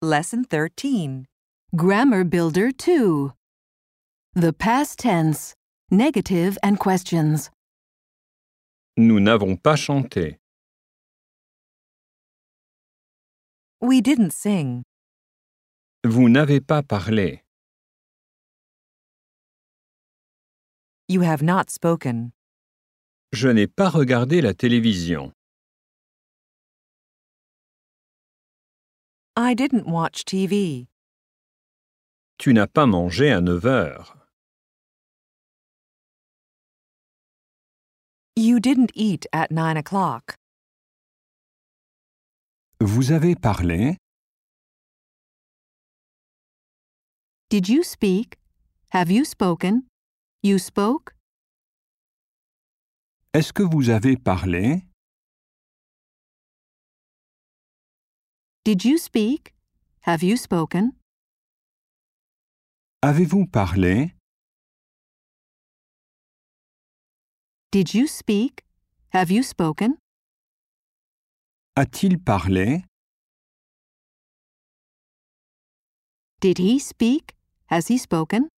Lesson 13. Grammar Builder 2. The past tense, negative and questions. Nous n'avons pas chanté. We didn't sing. Vous n'avez pas parlé. You have not spoken. Je n'ai pas regardé la télévision. I didn't watch TV. Tu n'as pas mangé à 9 heures. You didn't eat at 9 o'clock. Vous avez parlé? Did you speak? Have you spoken? You spoke? Est-ce que vous avez parlé? Did you speak? Have you spoken? Avez-vous parlé? Did you speak? Have you spoken? A-t-il parlé? Did he speak? Has he spoken?